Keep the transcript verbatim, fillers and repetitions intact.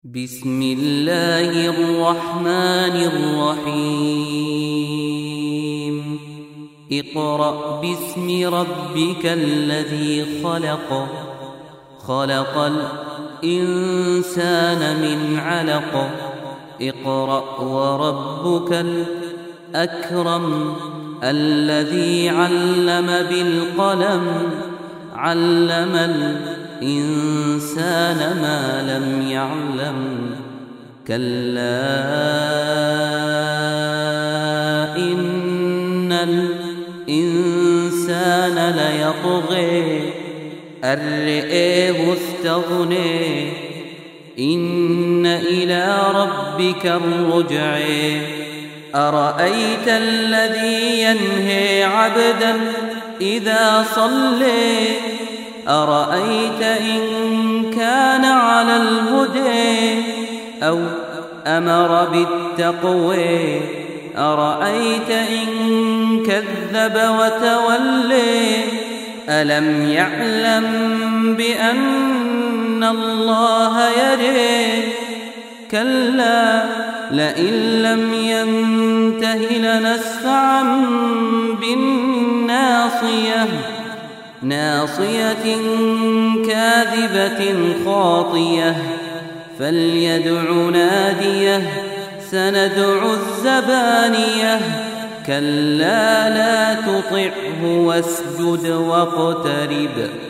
بسم الله الرحمن الرحيم اقرأ باسم ربك الذي خلق خلق الإنسان من علق اقرأ وربك الأكرم الذي علم بالقلم علم الإنسان ما لم يعلم كلا إن الإنسان ليطغي أن رآه استغنى إن إلى ربك الرجع أرأيت الذي ينهي عبدا إذا صلى أرأيت إن كان على الهدى أو أمر بالتقوى أرأيت إن كذب وتولى ألم يعلم بأن الله يرى كلا لئن لم ينته لنسفعا بالناصية ناصية كاذبة خاطية فليدع ناديه سندع الزبانية كلا لا تطعه واسجد واقترب